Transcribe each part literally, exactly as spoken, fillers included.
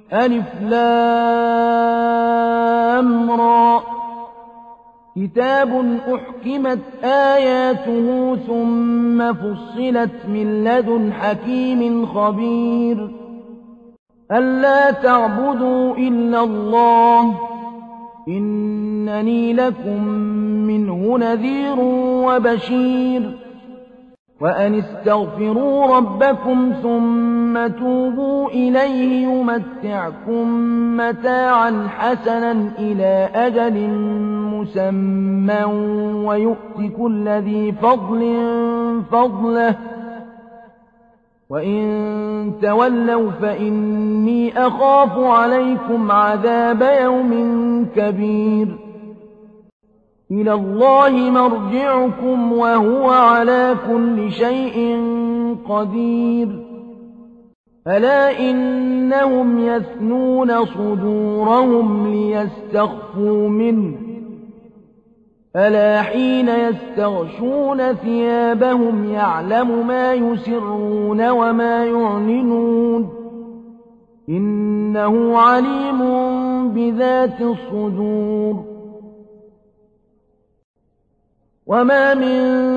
ألف لام را كتاب أحكمت آياته ثم فصلت من لدن حكيم خبير ألا تعبدوا إلا الله إنني لكم منه نذير وبشير وأن استغفروا ربكم ثم توبوا إليه يمتعكم متاعا حسنا إلى أجل مسمى ويؤت كل ذي فضل فضله وإن تولوا فإني أخاف عليكم عذاب يوم كبير إلى الله مرجعكم وهو على كل شيء قدير ألا إنهم يثنون صدورهم ليستخفوا منه ألا حين يستغشون ثيابهم يعلم ما يسرون وما يعلنون إنه عليم بذات الصدور وما من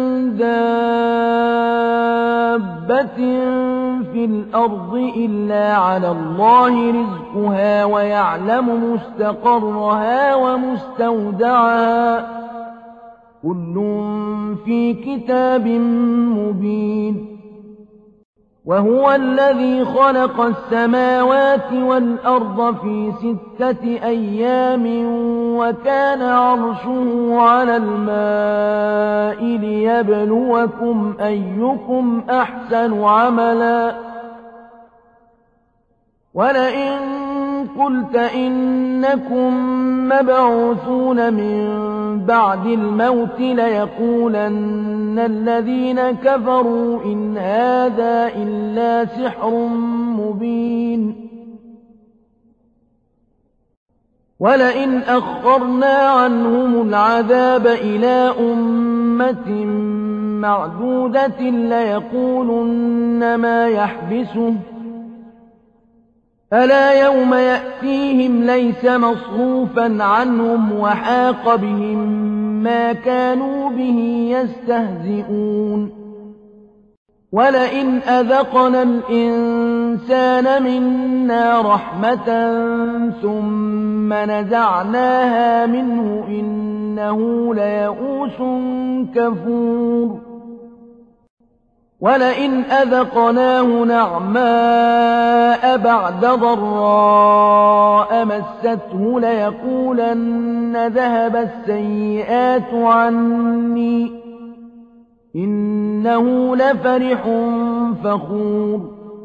دابة في الأرض إلا على الله رزقها ويعلم مستقرها ومستودعها كل في كتاب مبين وهو الذي خلق السماوات والأرض في ستة أيام وكان عرشه على الماء ليبلوكم أيكم أحسن عملا ولئن قلت إنكم مبعوثون من بعد الموت ليقولن الذين كفروا إن هذا إلا سحر مبين ولئن أخرنا عنهم العذاب إلى أمة معدودة ليقولن ما يحبسه ألا يوم يأتيهم ليس مصروفا عنهم وحاق بهم ما كانوا به يستهزئون ولئن أذقنا الإنسان منا رحمة ثم نزعناها منه إنه ليئوس كفور ولئن أذقناه نعماء بعد ضراء مسته ليقولن ذهب السيئات عني إنه لفرح فخور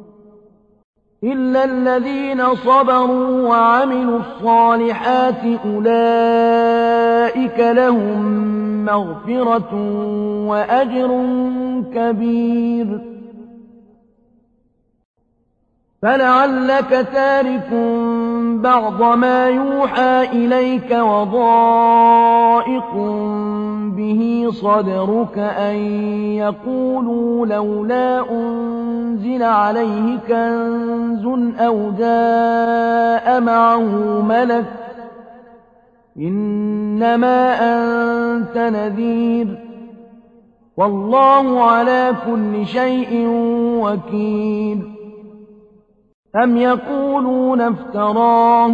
إلا الذين صبروا وعملوا الصالحات أولئك لهم مغفرة وأجر كبير فلعلك تارك بعض ما يوحى إليك وضائق به صدرك أن يقولوا لولا أنزل عليه كنز أو جاء معه ملك إنما أنت نذير والله على كل شيء وكيل أم يقولون افتراه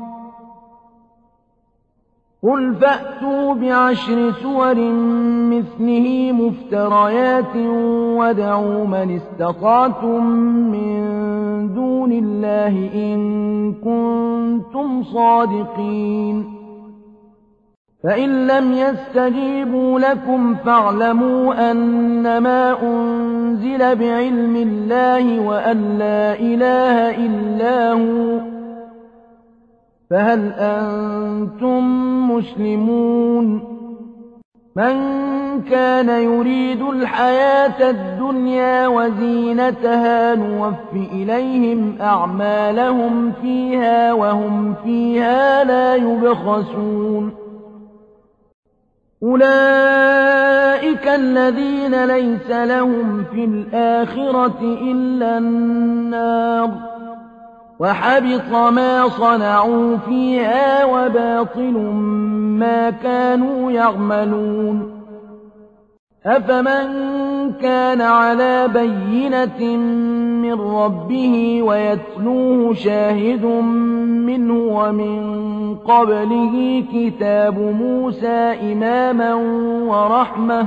قل فأتوا بعشر سور مثله مفتريات وادعوا من استطعتم من دون الله إن كنتم صادقين فإن لم يستجيبوا لكم فاعلموا أنما أنزل بعلم الله وأن لا إله إلا هو فهل أنتم مسلمون من كان يريد الحياة الدنيا وزينتها نوف إليهم أعمالهم فيها وهم فيها لا يبخسون أولئك الذين ليس لهم في الآخرة إلا النار وحبط ما صنعوا فيها وباطل ما كانوا يعملون أفمن كان على بينة من ربه ويتلوه شاهد منه ومن قبله كتاب موسى إماما ورحمة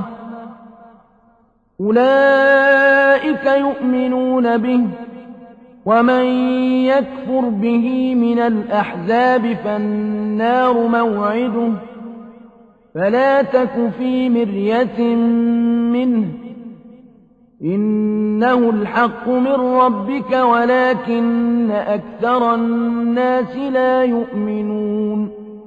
أولئك يؤمنون به ومن يكفر به من الأحزاب فالنار موعده فلا تك في مرية منه إنه الحق من ربك ولكن أكثر الناس لا يؤمنون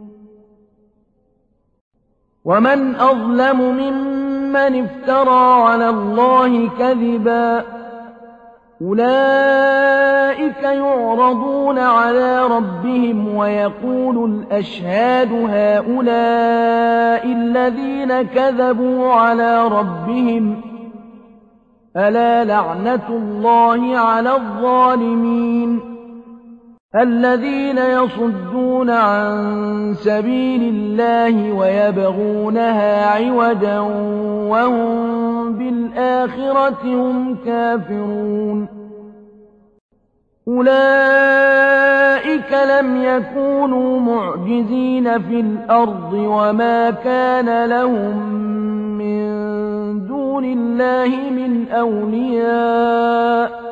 ومن أظلم ممن افترى على الله كذبا أولئك يعرضون على ربهم ويقول الأشهاد هؤلاء الذين كذبوا على ربهم ألا لعنة الله على الظالمين الذين يصدون عن سبيل الله ويبغونها عوجا وهم بالآخرة هم كافرون أولئك لم يكونوا معجزين في الأرض وما كان لهم من دون الله من أولياء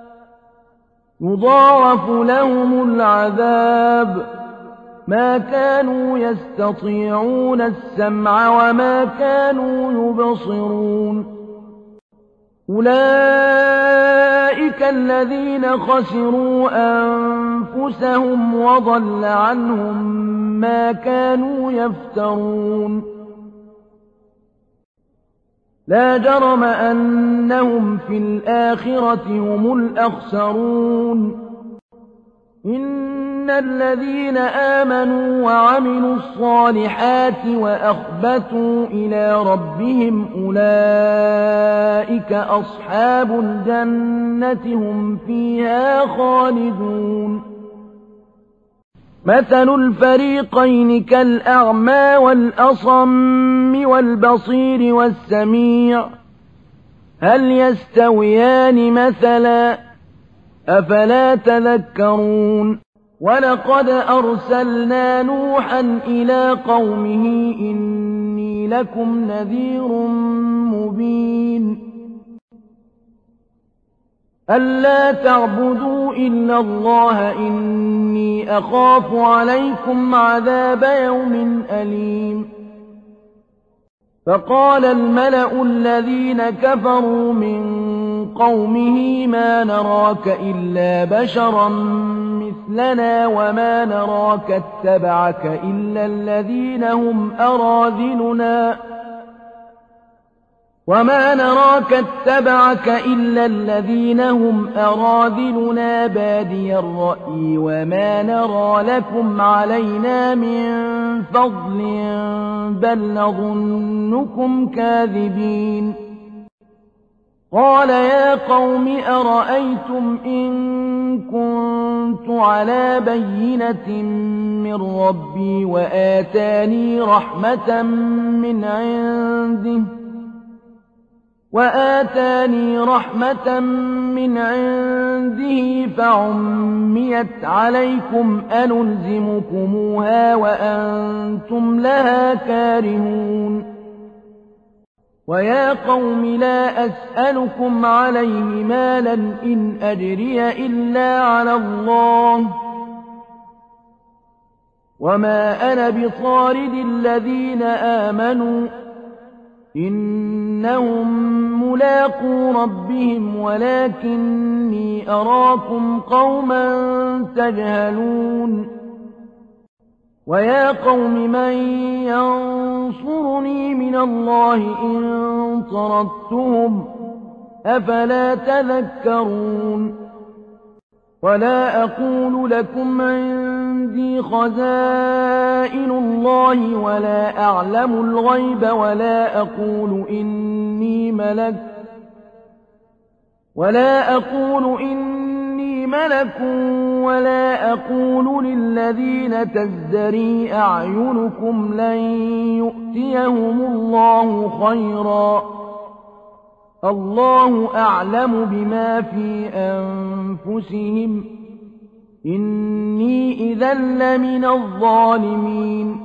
يضاعف لهم العذاب ما كانوا يستطيعون السمع وما كانوا يبصرون أولئك الذين خسروا أنفسهم وضل عنهم ما كانوا يفترون لا جرم أنهم في الآخرة هم الأخسرون إن الذين آمنوا وعملوا الصالحات وأخبتوا إلى ربهم أولئك أصحاب الجنة هم فيها خالدون مثل الفريقين كالأعمى والأصم والبصير والسميع هل يستويان مثلا أفلا تذكرون ولقد أرسلنا نوحا إلى قومه إني لكم نذير مبين ألا تعبدوا إلا الله إني أخاف عليكم عذاب يوم أليم فقال الملأ الذين كفروا من قومه ما نراك إلا بشرا مثلنا وما نراك اتبعك إلا الذين هم أراذلنا وما نراك اتبعك إلا الذين هم أراذلنا بادي الرأي وما نرى لكم علينا من فضل بل نظنكم كاذبين قال يا قوم أرأيتم إن كنت على بينة من ربي وآتاني رحمة من عنده وآتاني رحمة من عنده فعميت عليكم أنلزمكموها وأنتم لها كارهون ويا قوم لا أسألكم عليه مالا إن أجري إلا على الله وما أنا بطارد الذين آمنوا إنهم ملاقو ربهم ولكني أراكم قوما تجهلون ويا قوم من ينصرني من الله إن طردتهم أفلا تذكرون ولا أقول لكم عندي خزائن الله ولا أعلم الغيب ولا أقول إني ملك ولا أقول إني ملك ولا أقول للذين تزدري أعينكم لن يؤتيهم الله خيرا الله أعلم بما في أنفسهم إني إذا لمن الظالمين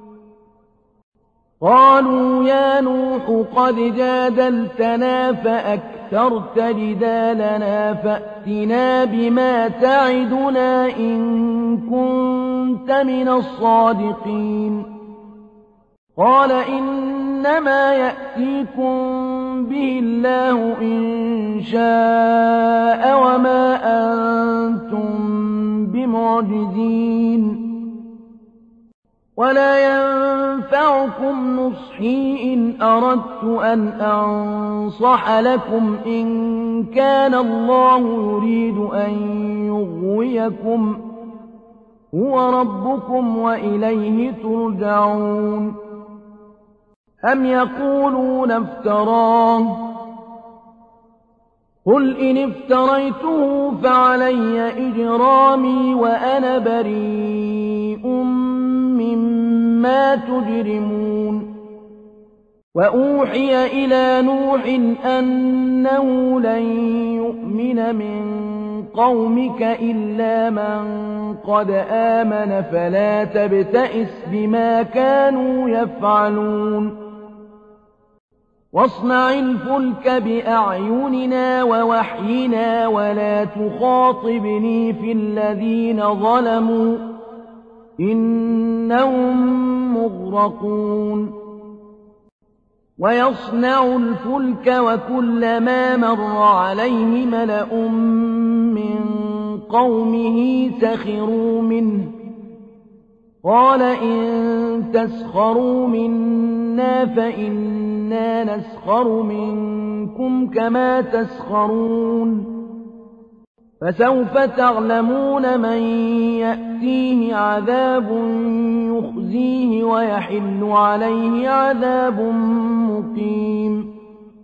قالوا يا نوح قد جادلتنا فأكثرت جدالنا فأتنا بما تعدنا إن كنت من الصادقين قال إنما يأتيكم به الله إن شاء وما أنتم بمعجزين ولا ينفعكم نصحي إن أردت أن أنصح لكم إن كان الله يريد أن يغويكم هو ربكم وإليه ترجعون أم يقولون افتراه قل إن افتريته فعلي إجرامي وأنا بريء مما تجرمون وأوحي إلى نوح أنه لن يؤمن من قومك إلا من قد آمن فلا تبتئس بما كانوا يفعلون واصنع الفلك بأعيننا ووحينا ولا تخاطبني في الذين ظلموا إنهم مغرقون ويصنع الفلك وكلما مر عليه ملأ من قومه سخروا منه قال إن تسخروا منا فإنا نسخر منكم كما تسخرون فسوف تعلمون من يأتيه عذاب يخزيه ويحل عليه عذاب مقيم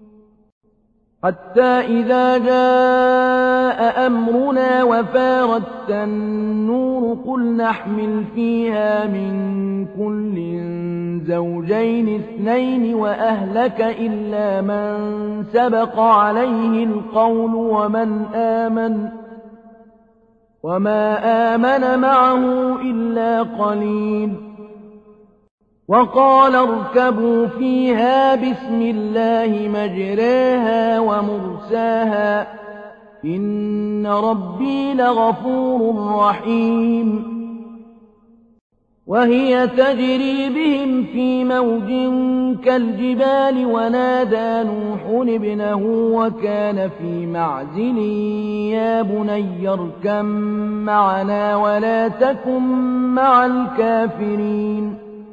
حتى إذا جاء أمرنا وفارت النور قل نحمل فيها من كل زوجين اثنين وأهلك إلا من سبق عليه القول ومن آمن وما آمن معه إلا قليل وقال اركبوا فيها بسم الله مجراها ومرساها إن ربي لغفور رحيم وهي تجري بهم في موج كالجبال ونادى نوح ابنه وكان في معزل يا بني اركب معنا ولا تكن مع الكافرين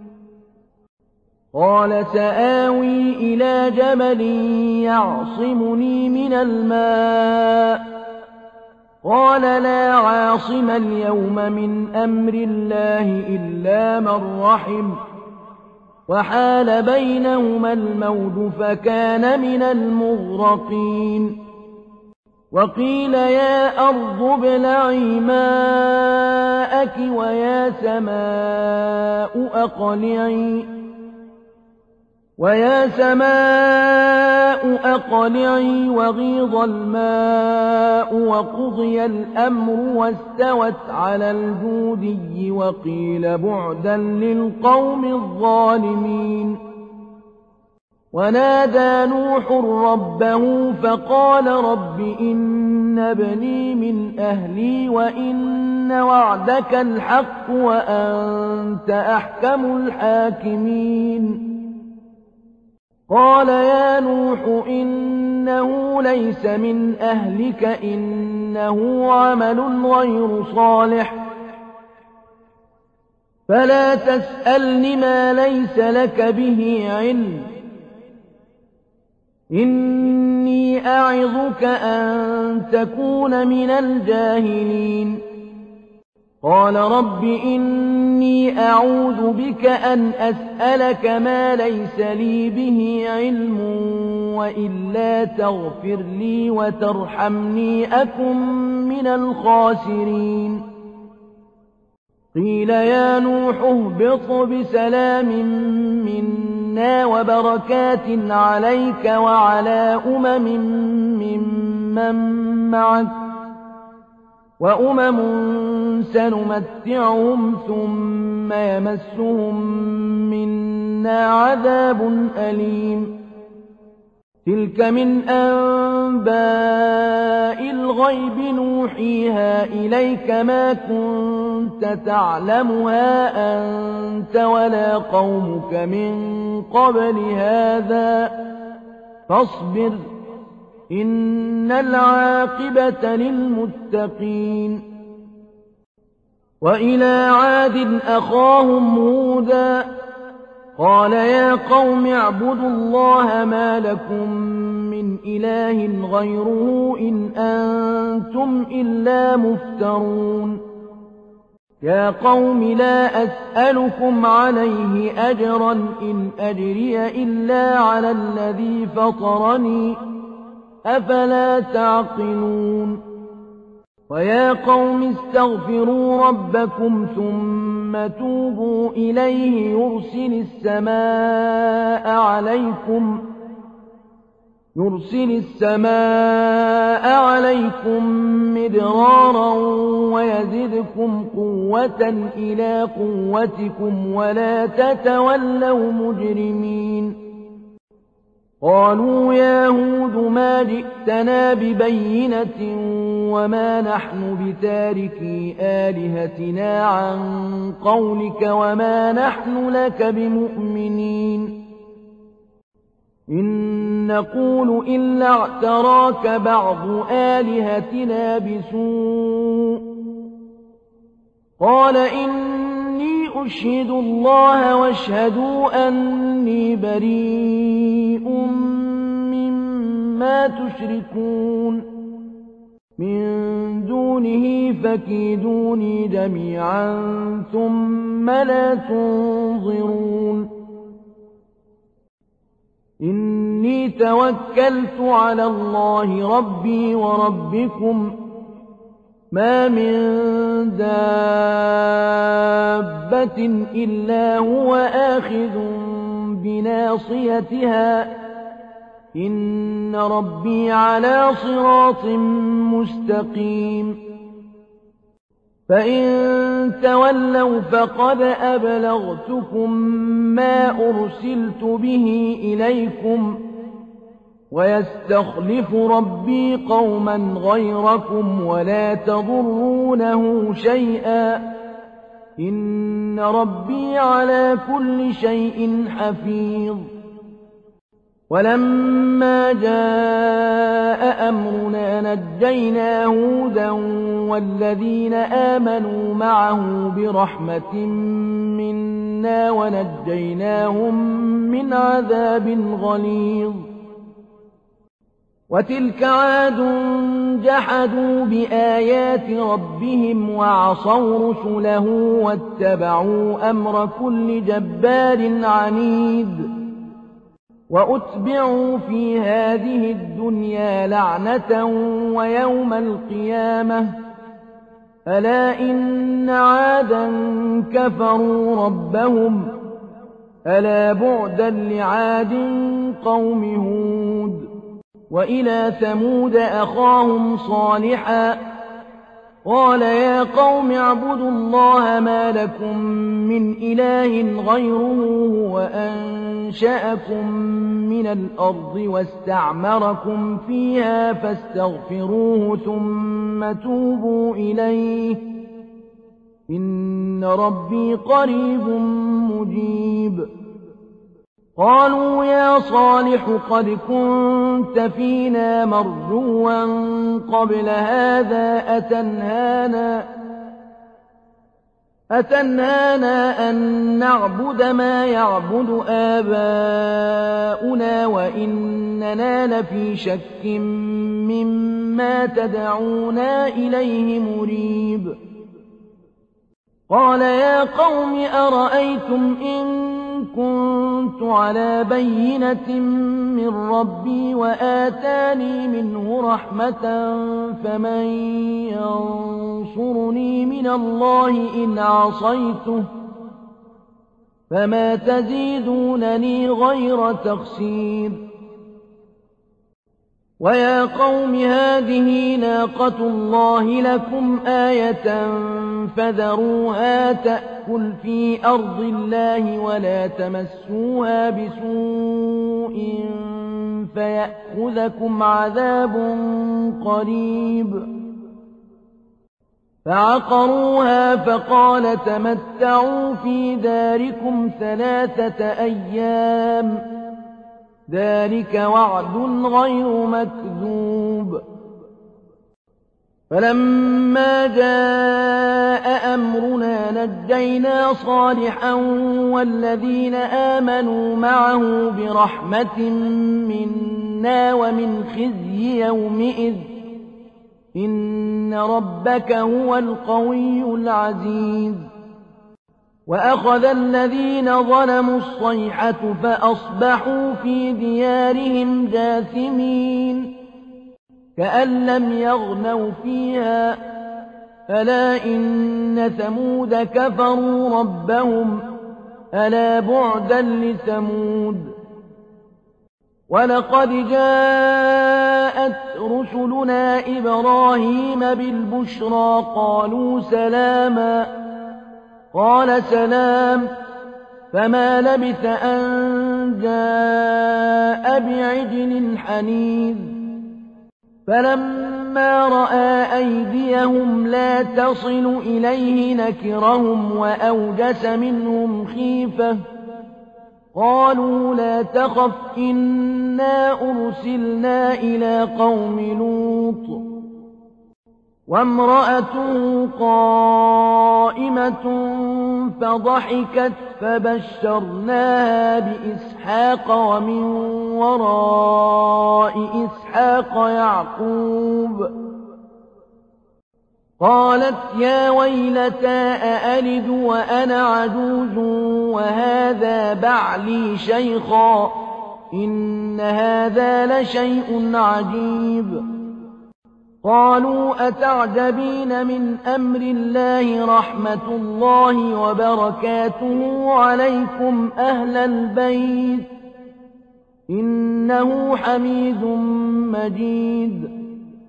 قال سآوي إلى جبل يعصمني من الماء قال لا عاصم اليوم من أمر الله إلا من رحم وحال بينهما الموج فكان من المغرقين وقيل يا أرض ابلعي ماءك ويا سماء أقلعي ويا سماء أقلعي وغيض الماء وقضي الأمر واستوت على الجودي وقيل بعدا للقوم الظالمين ونادى نوح ربه فقال رب إن ابني من أهلي وإن وعدك الحق وأنت أحكم الحاكمين قال يا نوح إنه ليس من أهلك إنه عمل غير صالح فلا تسألني ما ليس لك به علم إني أعظك أن تكون من الجاهلين قال رب إني أعوذ بك أن أسألك ما ليس لي به علم وإلا تغفر لي وترحمني أكن من الخاسرين قيل يا نوح اهبط بسلام منا وبركات عليك وعلى أمم ممن معك وأمم سنمتعهم ثم يمسهم منا عذاب أليم تلك من أنباء الغيب نوحيها إليك ما كنت تعلمها أنت ولا قومك من قبل هذا فاصبر إن العاقبة للمتقين وإلى عاد أخاهم هودا قال يا قوم اعبدوا الله ما لكم من إله غيره إن أنتم إلا مفترون يا قوم لا أسألكم عليه أجرا إن أجري إلا على الذي فطرني أفلا تعقلون ويا قوم استغفروا ربكم ثم توبوا إليه يرسل السماء عليكم يرسل السماء عليكم مدرارا ويزدكم قوة إلى قوتكم ولا تتولوا مجرمين قالوا يا هود ما جئتنا ببينة وما نحن بتاركي آلهتنا عن قولك وما نحن لك بمؤمنين إن نقول إلا اعتراك بعض آلهتنا بسوء قال إني أشهد الله واشهدوا أني بريء مما تشركون من دونه فكيدوني جميعا ثم لا تنظرون إني توكلت على الله ربي وربكم ما من دابة إلا هو آخذ بناصيتها إن ربي على صراط مستقيم فإن تولوا فقد أبلغتكم ما أرسلت به إليكم ويستخلف ربي قوما غيركم ولا تضرونه شيئا إن ربي على كل شيء حفيظ ولما جاء أمرنا نجينا هودا والذين آمنوا معه برحمة منا ونجيناهم من عذاب غليظ وتلك عاد جحدوا بآيات ربهم وعصوا رسله واتبعوا أمر كل جبار عنيد وأتبعوا في هذه الدنيا لعنة ويوم القيامة ألا إن عادا كفروا ربهم ألا بعدا لعاد قوم هود وإلى ثمود أخاهم صالحا قال يا قوم اعبدوا الله ما لكم من إله غيره هو أنشأكم من الأرض واستعمركم فيها فاستغفروه ثم توبوا إليه إن ربي قريب مجيب قالوا يا صالح قد كنت فينا مرجوا قبل هذا أتنهانا أتنهانا أن نعبد ما يعبد آباؤنا وإننا لفي شك مما تدعونا إليه مريب قال يا قوم أرأيتم إن كنت على بينة من ربي وآتاني منه رحمة فمن ينصرني من الله إن عصيته فما تزيدونني غير تخسير ويا قوم هذه ناقة الله لكم آية فذروها تأكل في أرض الله ولا تمسوها بسوء فيأخذكم عذاب قريب فعقروها فقال تمتعوا في داركم ثلاثة أيام ذلك وعد غير مكذوب فلما جاء أمرنا نجينا صالحا والذين آمنوا معه برحمة منا ومن خزي يومئذ إن ربك هو القوي العزيز وأخذ الذين ظلموا الصيحة فأصبحوا في ديارهم جاثمين كأن لم يغنوا فيها ألا إن ثمود كفروا ربهم ألا بعدا لثمود ولقد جاءت رسلنا إبراهيم بالبشرى قالوا سلاما قال سلام فما لبث أن جاء بعجل حنيذ فلما رأى أيديهم لا تصل إليه نكرهم وأوجس منهم خيفة قالوا لا تخف إنا أرسلنا إلى قوم لوط وامرأته قائمة فضحكت فبشرناها بإسحاق ومن وراء إسحاق يعقوب قالت يا ويلتى أألد وأنا عجوز وهذا بعلي شيخا إن هذا لشيء عجيب قالوا أتعجبين من أمر الله رحمة الله وبركاته عليكم أهل البيت إنه حميد مجيد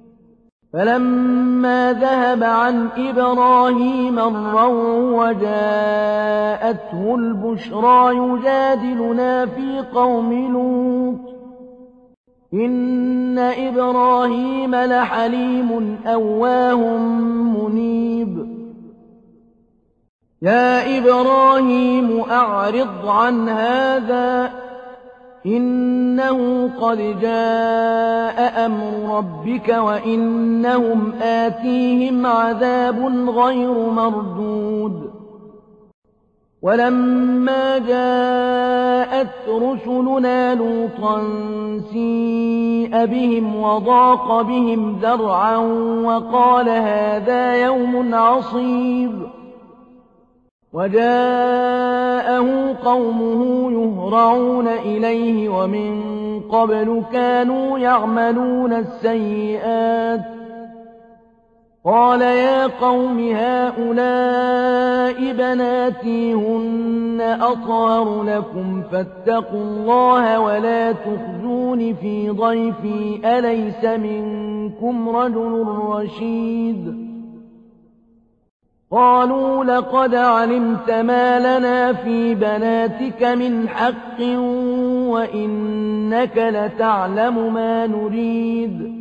فلما ذهب عن إبراهيم الروع وجاءته البشرى يجادلنا في قوم لوط إن إبراهيم لحليم أواه منيب يا إبراهيم أعرض عن هذا إنه قد جاء أمر ربك وإنهم آتيهم عذاب غير مردود ولما جاءت رسلنا لوطا سيء بهم وضاق بهم ذرعا وقال هذا يوم عصيب وجاءه قومه يهرعون إليه ومن قبل كانوا يعملون السيئات قال يا قوم هؤلاء بناتي هن أطهر لكم فاتقوا الله ولا تخزون في ضيفي أليس منكم رجل رشيد قالوا لقد علمت ما لنا في بناتك من حق وإنك لتعلم ما نريد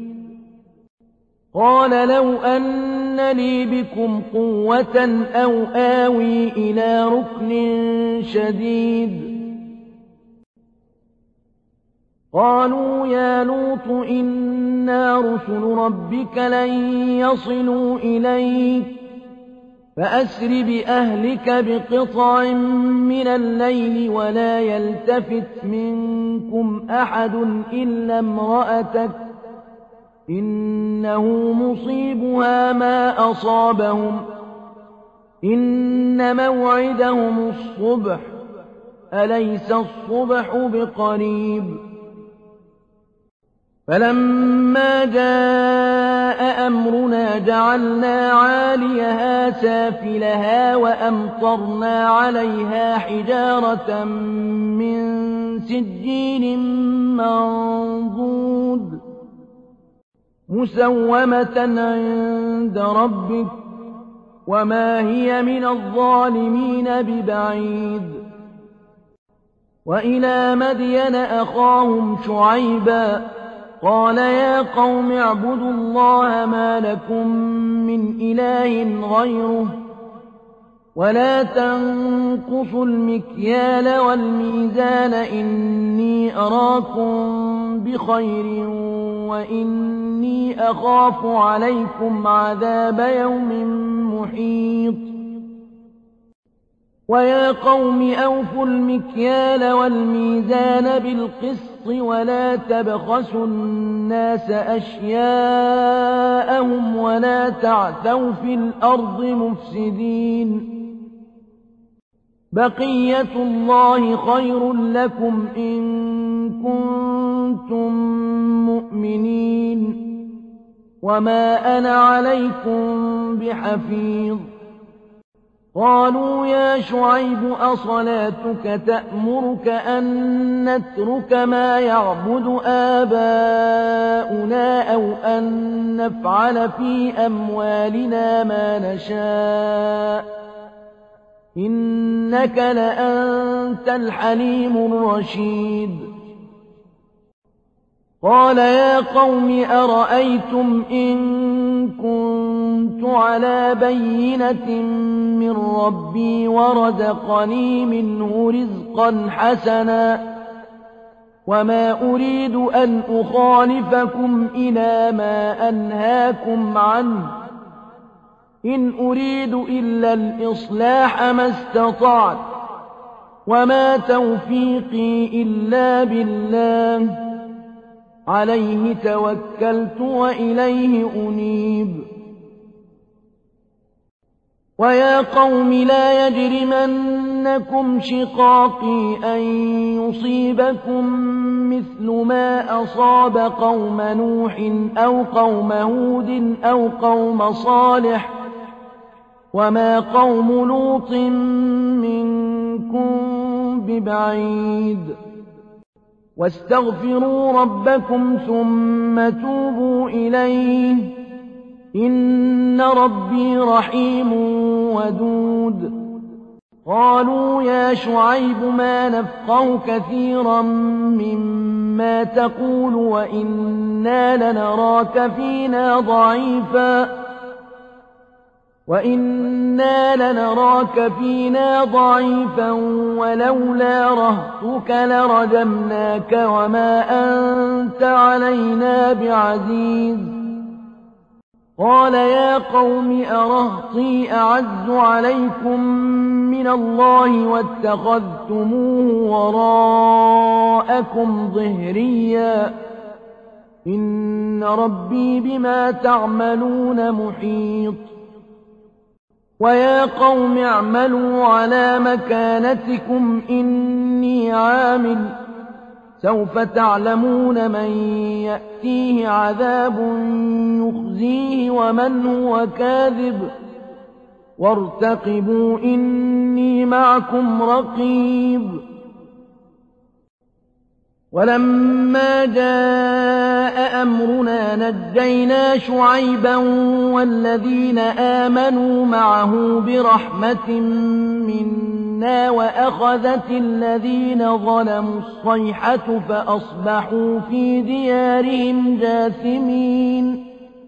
قال لو أن لي بكم قوة أو آوي إلى ركن شديد قالوا يا لوط إنا رسل ربك لن يصلوا إليك فأسر بأهلك بقطع من الليل ولا يلتفت منكم أحد إلا امرأتك إنه مصيبها ما أصابهم إن إن موعدهم الصبح أليس الصبح بقريب فلما جاء أمرنا جعلنا عاليها سافلها وأمطرنا عليها حجارة من سجيل منضود مسومة عند ربك وما هي من الظالمين ببعيد وإلى مدين أخاهم شعيبا قال يا قوم اعبدوا الله ما لكم من إله غيره ولا تنقصوا المكيال والميزان إني أراكم بخير وإني أخاف عليكم عذاب يوم محيط ويا قوم أوفوا المكيال والميزان بالقسط ولا تبخسوا الناس أشياءهم ولا تعثوا في الأرض مفسدين بقية الله خير لكم إن كنتم مؤمنين وما أنا عليكم بحفيظ قالوا يا شعيب أصلاتك تأمرك أن نترك ما يعبد آباؤنا أو أن نفعل في أموالنا ما نشاء إنك لأنت الحليم الرشيد قال يا قوم أرأيتم إن كنت على بينة من ربي ورزقني منه رزقا حسنا وما أريد أن أخالفكم إلى ما أنهاكم عنه إن أريد إلا الإصلاح ما استطعت وما توفيقي إلا بالله عليه توكلت وإليه أنيب ويا قوم لا يجرمنكم شقاقي أن يصيبكم مثل ما أصاب قوم نوح أو قوم هود أو قوم صالح وما قوم لوط منكم ببعيد واستغفروا ربكم ثم توبوا إليه إن ربي رحيم ودود قالوا يا شعيب ما نفقه كثيرا مما تقول وإنا لنراك فينا ضعيفا وإنا لنراك فينا ضعيفا ولولا رهطك لرجمناك وما أنت علينا بعزيز قال يا قوم أرهطي أعز عليكم من الله واتخذتموه وراءكم ظهريا إن ربي بما تعملون محيط ويا قوم اعملوا على مكانتكم إني عامل سوف تعلمون من يأتيه عذاب يخزيه ومن هو كاذب وارتقبوا إني معكم رقيب ولما جاء أمرنا نجينا شعيبا والذين آمنوا معه برحمة منا وأخذت الذين ظلموا الصيحة فأصبحوا في ديارهم جاثمين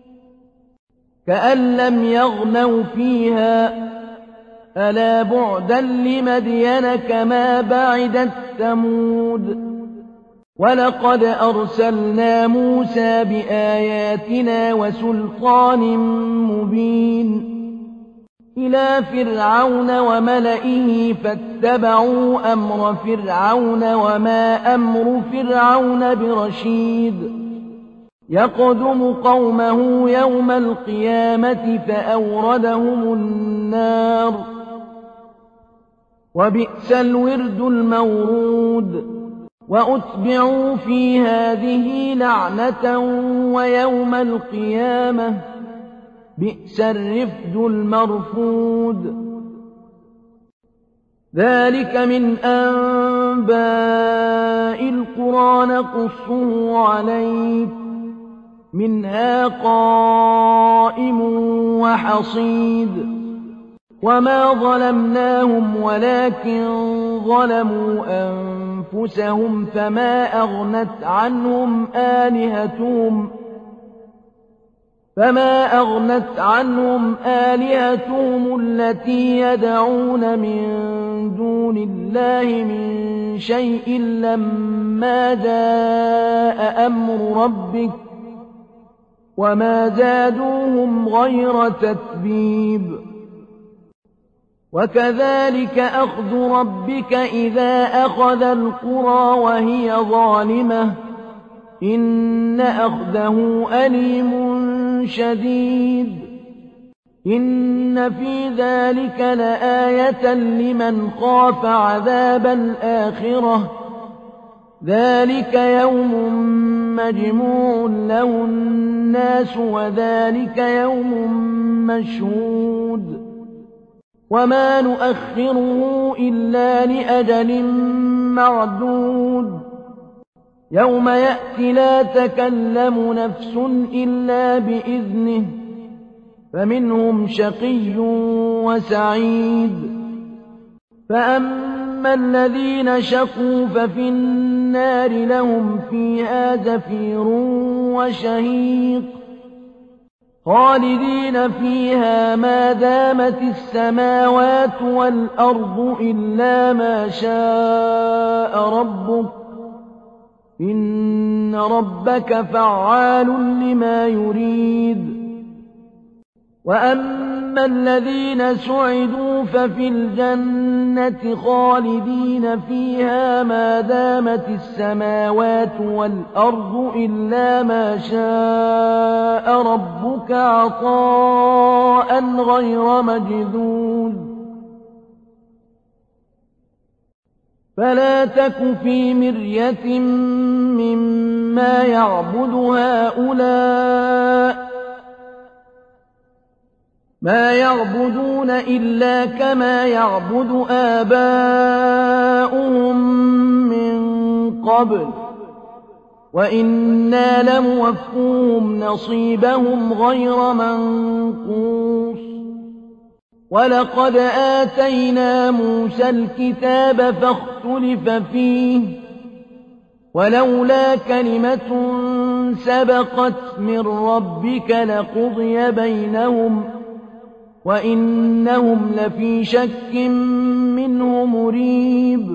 كأن لم يغنوا فيها ألا بعدا لمدين كما بعدت ثمود ولقد أرسلنا موسى بآياتنا وسلطان مبين إلى فرعون وملئه فاتبعوا أمر فرعون وما أمر فرعون برشيد يقدم قومه يوم القيامة فأوردهم النار وبئس الورد المورود وأتبعوا في هذه لعنة ويوم القيامة بئس الرفد المرفود ذلك من أنباء القرى نقصه عليك منها قائم وحصيد وما ظلمناهم ولكن ظلموا أنفسهم فما أغنت عنهم آلهتهم فما أغنت عنهم آلهتهم التي يدعون من دون الله من شيء لما جاء أمر ربك وما زادوهم غير تتبيب وكذلك أخذ ربك إذا أخذ القرى وهي ظالمة إن أخذه أليم شديد إن في ذلك لآية لمن خاف عذاب الآخرة ذلك يوم مجموع له الناس وذلك يوم مشهود وما نؤخره إلا لأجل معدود يوم يأتي لا تكلم نفس إلا بإذنه فمنهم شقي وسعيد فأما الذين شقوا ففي النار لهم فيها زفير وشهيق خالدين فيها ما دامت السماوات والأرض إلا ما شاء ربك إن ربك فعال لما يريد وأما الذين سعدوا ففي الجنة خالدين فيها ما دامت السماوات والأرض إلا ما شاء ربك عطاء غير مجذوذ فلا تك في مرية مما يعبد هؤلاء ما يعبدون إلا كما يعبد آباؤهم من قبل وإنا لموفوهم نصيبهم غير منقوص ولقد آتينا موسى الكتاب فاختلف فيه ولولا كلمة سبقت من ربك لقضي بينهم وإنهم لفي شك منه مريب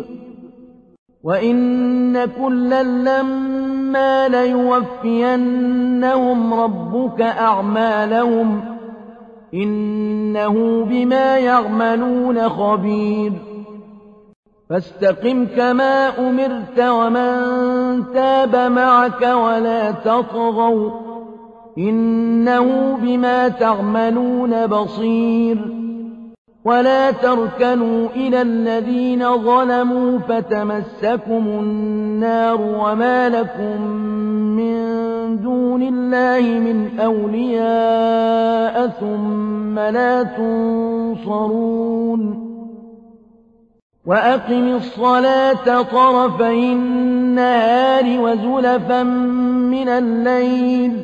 وإن كلا لما ليوفينهم ربك أعمالهم إنه بما يعملون خبير فاستقم كما أمرت ومن تاب معك ولا تطغوا إنه بما تعملون بصير ولا تركنوا إلى الذين ظلموا فتمسكم النار وما لكم من دون الله من أولياء ثم لا تنصرون وأقم الصلاة طرفي النهار وزلفا من الليل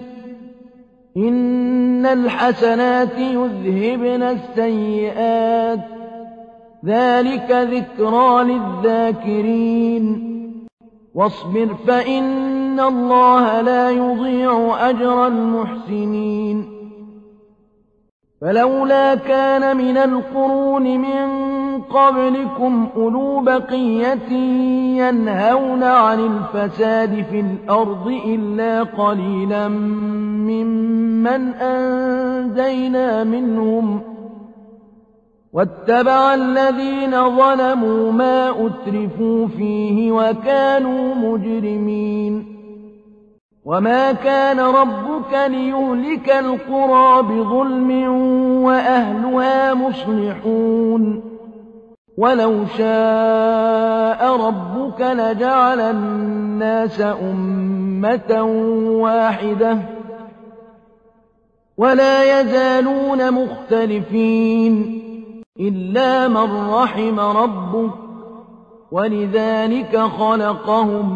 إن الحسنات يذهبن السيئات ذلك ذكرى للذاكرين واصبر فإن الله لا يضيع أجر المحسنين فلولا كان من القرون من قبلكم أولو بقية ينهون عن الفساد في الأرض إلا قليلا ممن أنجينا منهم واتبع الذين ظلموا ما أترفوا فيه وكانوا مجرمين وما كان ربك ليهلك القرى بظلم وأهلها مصلحون وَلَوْ شَاءَ رَبُّكَ لَجَعَلَ النَّاسَ أُمَّةً وَاحِدَةً وَلَا يَزَالُونَ مُخْتَلِفِينَ إِلَّا مَن رَّحِمَ رَبُّكَ وَلِذَٰلِكَ خَلَقَهُمْ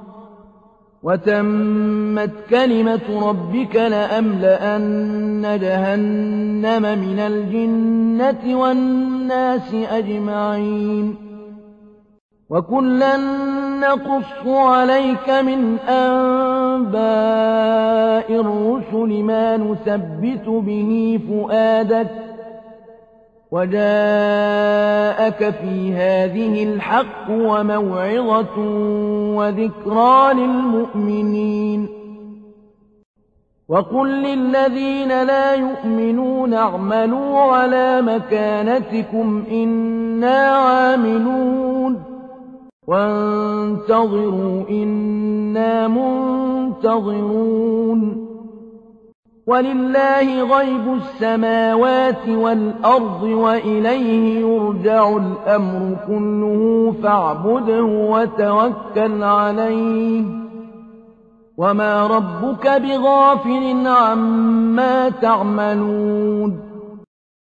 وَتَمَّتْ كَلِمَةُ رَبِّكَ لَأَمْلَأَنَّ جَهَنَّمَ مِنَ الْجِنَّةِ وَالنَّاسِ أَجْمَعِينَ وَكُلًّا نَّقُصُّ عَلَيْكَ مِنْ أَنبَاءِ الرُّسُلِ مَا نُثَبِّتُ بِهِ فُؤَادَكَ وَجَاءَكَ فِي هَٰذِهِ الْحَقُّ وَمَوْعِظَةٌ وَذِكْرَىٰ لِلْمُؤْمِنِينَ وَقُل لِّلَّذِينَ لَا يُؤْمِنُونَ اعْمَلُوا عَلَىٰ مَكَانَتِكُمْ إِنَّا عَامِلُونَ وَانتَظِرُوا إِنَّا مُنتَظِرُونَ وَلِلَّهِ غَيْبُ السَّمَاوَاتِ وَالْأَرْضِ وَإِلَيْهِ يُرْجَعُ الْأَمْرُ كُلُّهُ فَاعْبُدْهُ وَتَوَكَّلْ عَلَيْهِ ۚ وَمَا رَبُّكَ بِغَافِلٍ عَمَّا تَعْمَلُونَ